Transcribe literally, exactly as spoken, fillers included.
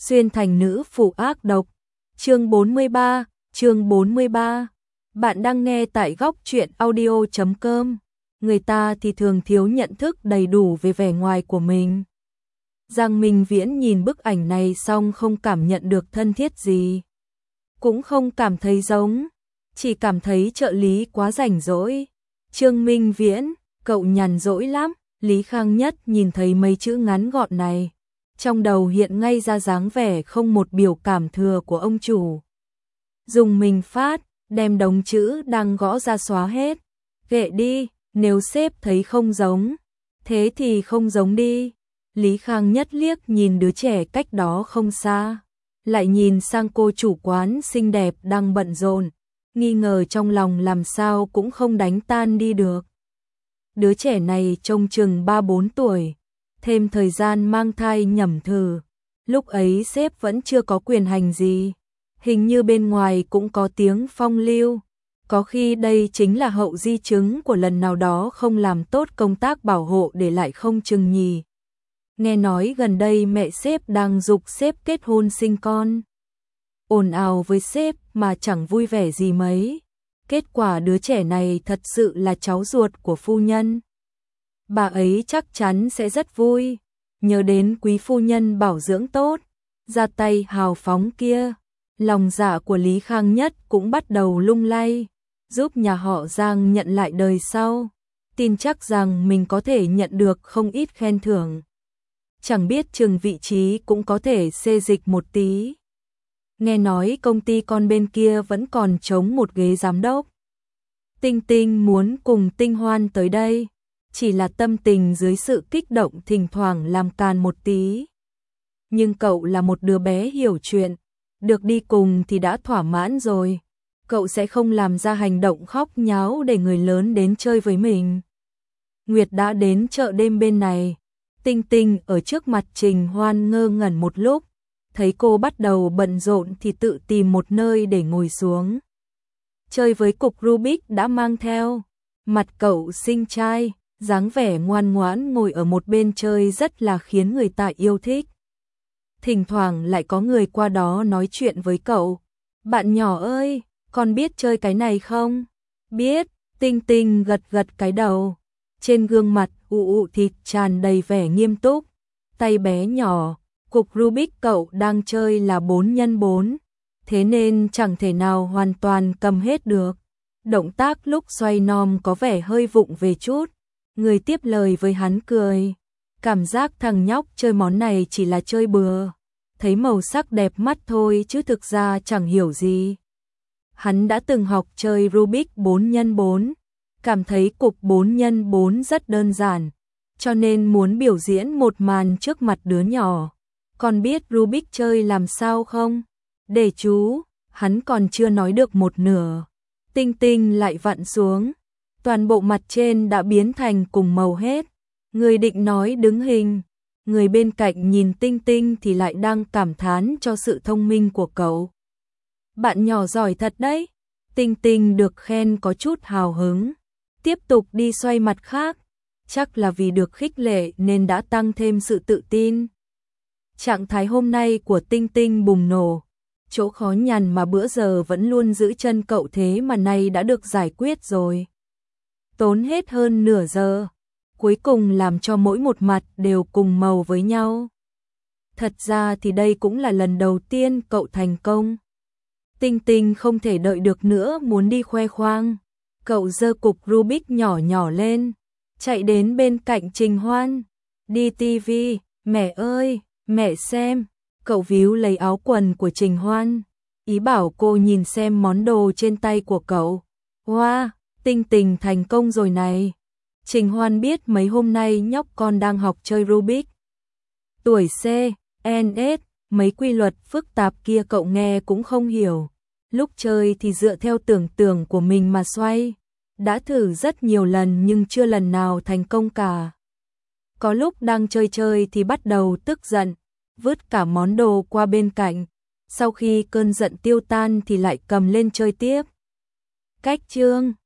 xuyên thành nữ phụ ác độc. Chương bốn mươi ba, chương bốn mươi ba. Bạn đang nghe tại góc truyện audio chấm com. Người ta thì thường thiếu nhận thức đầy đủ về vẻ ngoài của mình. Giang Minh Viễn nhìn bức ảnh này xong không cảm nhận được thân thiết gì. Cũng không cảm thấy giống, chỉ cảm thấy trợ lý quá rảnh rỗi. Trương Minh Viễn, cậu nhàn rỗi lắm. Lý Khang Nhất nhìn thấy mấy chữ ngắn gọn này, trong đầu hiện ngay ra dáng vẻ không một biểu cảm thừa của ông chủ. Dùng mình phát, đem đống chữ đang gõ ra xóa hết. Kệ đi, nếu sếp thấy không giống, thế thì không giống đi. Lý Khang Nhất liếc nhìn đứa trẻ cách đó không xa, lại nhìn sang cô chủ quán xinh đẹp đang bận rộn, nghi ngờ trong lòng làm sao cũng không đánh tan đi được. Đứa trẻ này trông chừng ba bốn tuổi, thêm thời gian mang thai nhẩm thử. Lúc ấy sếp vẫn chưa có quyền hành gì, hình như bên ngoài cũng có tiếng phong lưu. Có khi đây chính là hậu di chứng của lần nào đó không làm tốt công tác bảo hộ để lại không chừng nhỉ. Nghe nói gần đây mẹ sếp đang giục sếp kết hôn sinh con. Ồn ào với sếp mà chẳng vui vẻ gì mấy. Kết quả đứa trẻ này thật sự là cháu ruột của phu nhân. Bà ấy chắc chắn sẽ rất vui, nhớ đến quý phu nhân bảo dưỡng tốt, ra tay hào phóng kia. Lòng dạ của Lý Khang Nhất cũng bắt đầu lung lay, giúp nhà họ Giang nhận lại đời sau. Tin chắc rằng mình có thể nhận được không ít khen thưởng. Chẳng biết chừng vị trí cũng có thể xê dịch một tí. Nghe nói công ty con bên kia vẫn còn trống một ghế giám đốc. Tinh Tinh muốn cùng Tinh Hoan tới đây, chỉ là tâm tình dưới sự kích động thỉnh thoảng làm càn một tí. Nhưng cậu là một đứa bé hiểu chuyện, được đi cùng thì đã thỏa mãn rồi. Cậu sẽ không làm ra hành động khóc nháo để người lớn đến chơi với mình. Nguyệt đã đến chợ đêm bên này. Tinh Tinh ở trước mặt Trình Hoan ngơ ngẩn một lúc, thấy cô bắt đầu bận rộn thì tự tìm một nơi để ngồi xuống. Chơi với cục Rubik đã mang theo. Mặt cậu xinh trai, dáng vẻ ngoan ngoãn ngồi ở một bên chơi rất là khiến người ta yêu thích. Thỉnh thoảng lại có người qua đó nói chuyện với cậu. Bạn nhỏ ơi, con biết chơi cái này không? Biết, Tinh Tinh gật gật cái đầu. Trên gương mặt ụ ụ thịt tràn đầy vẻ nghiêm túc. Tay bé nhỏ, cục Rubik cậu đang chơi là bốn nhân bốn. Thế nên chẳng thể nào hoàn toàn cầm hết được. Động tác lúc xoay nom có vẻ hơi vụng về chút. Người tiếp lời với hắn cười. Cảm giác thằng nhóc chơi món này chỉ là chơi bừa. Thấy màu sắc đẹp mắt thôi chứ thực ra chẳng hiểu gì. Hắn đã từng học chơi Rubik bốn nhân bốn. Cảm thấy cục bốn nhân bốn rất đơn giản. Cho nên muốn biểu diễn một màn trước mặt đứa nhỏ. Con biết Rubik chơi làm sao không? Để chú, hắn còn chưa nói được một nửa. Tinh Tinh lại vặn xuống. Toàn bộ mặt trên đã biến thành cùng màu hết. Người định nói đứng hình. Người bên cạnh nhìn Tinh Tinh thì lại đang cảm thán cho sự thông minh của cậu. Bạn nhỏ giỏi thật đấy. Tinh Tinh được khen có chút hào hứng. Tiếp tục đi xoay mặt khác. Chắc là vì được khích lệ nên đã tăng thêm sự tự tin. Trạng thái hôm nay của Tinh Tinh bùng nổ. Chỗ khó nhằn mà bữa giờ vẫn luôn giữ chân cậu thế mà nay đã được giải quyết rồi. Tốn hết hơn nửa giờ. Cuối cùng làm cho mỗi một mặt đều cùng màu với nhau. Thật ra thì đây cũng là lần đầu tiên cậu thành công. Tinh Tinh không thể đợi được nữa muốn đi khoe khoang. Cậu giơ cục Rubik nhỏ nhỏ lên. Chạy đến bên cạnh Trình Hoan. Đi tivi, mẹ ơi, mẹ xem. Cậu víu lấy áo quần của Trình Hoan. Ý bảo cô nhìn xem món đồ trên tay của cậu. Wow, Tinh Tinh thành công rồi này. Trình Hoan biết mấy hôm nay nhóc con đang học chơi Rubik. Tuổi C, N S, mấy quy luật phức tạp kia cậu nghe cũng không hiểu. Lúc chơi thì dựa theo tưởng tượng của mình mà xoay. Đã thử rất nhiều lần nhưng chưa lần nào thành công cả. Có lúc đang chơi chơi thì bắt đầu tức giận, vứt cả món đồ qua bên cạnh. Sau khi cơn giận tiêu tan thì lại cầm lên chơi tiếp. Cách chương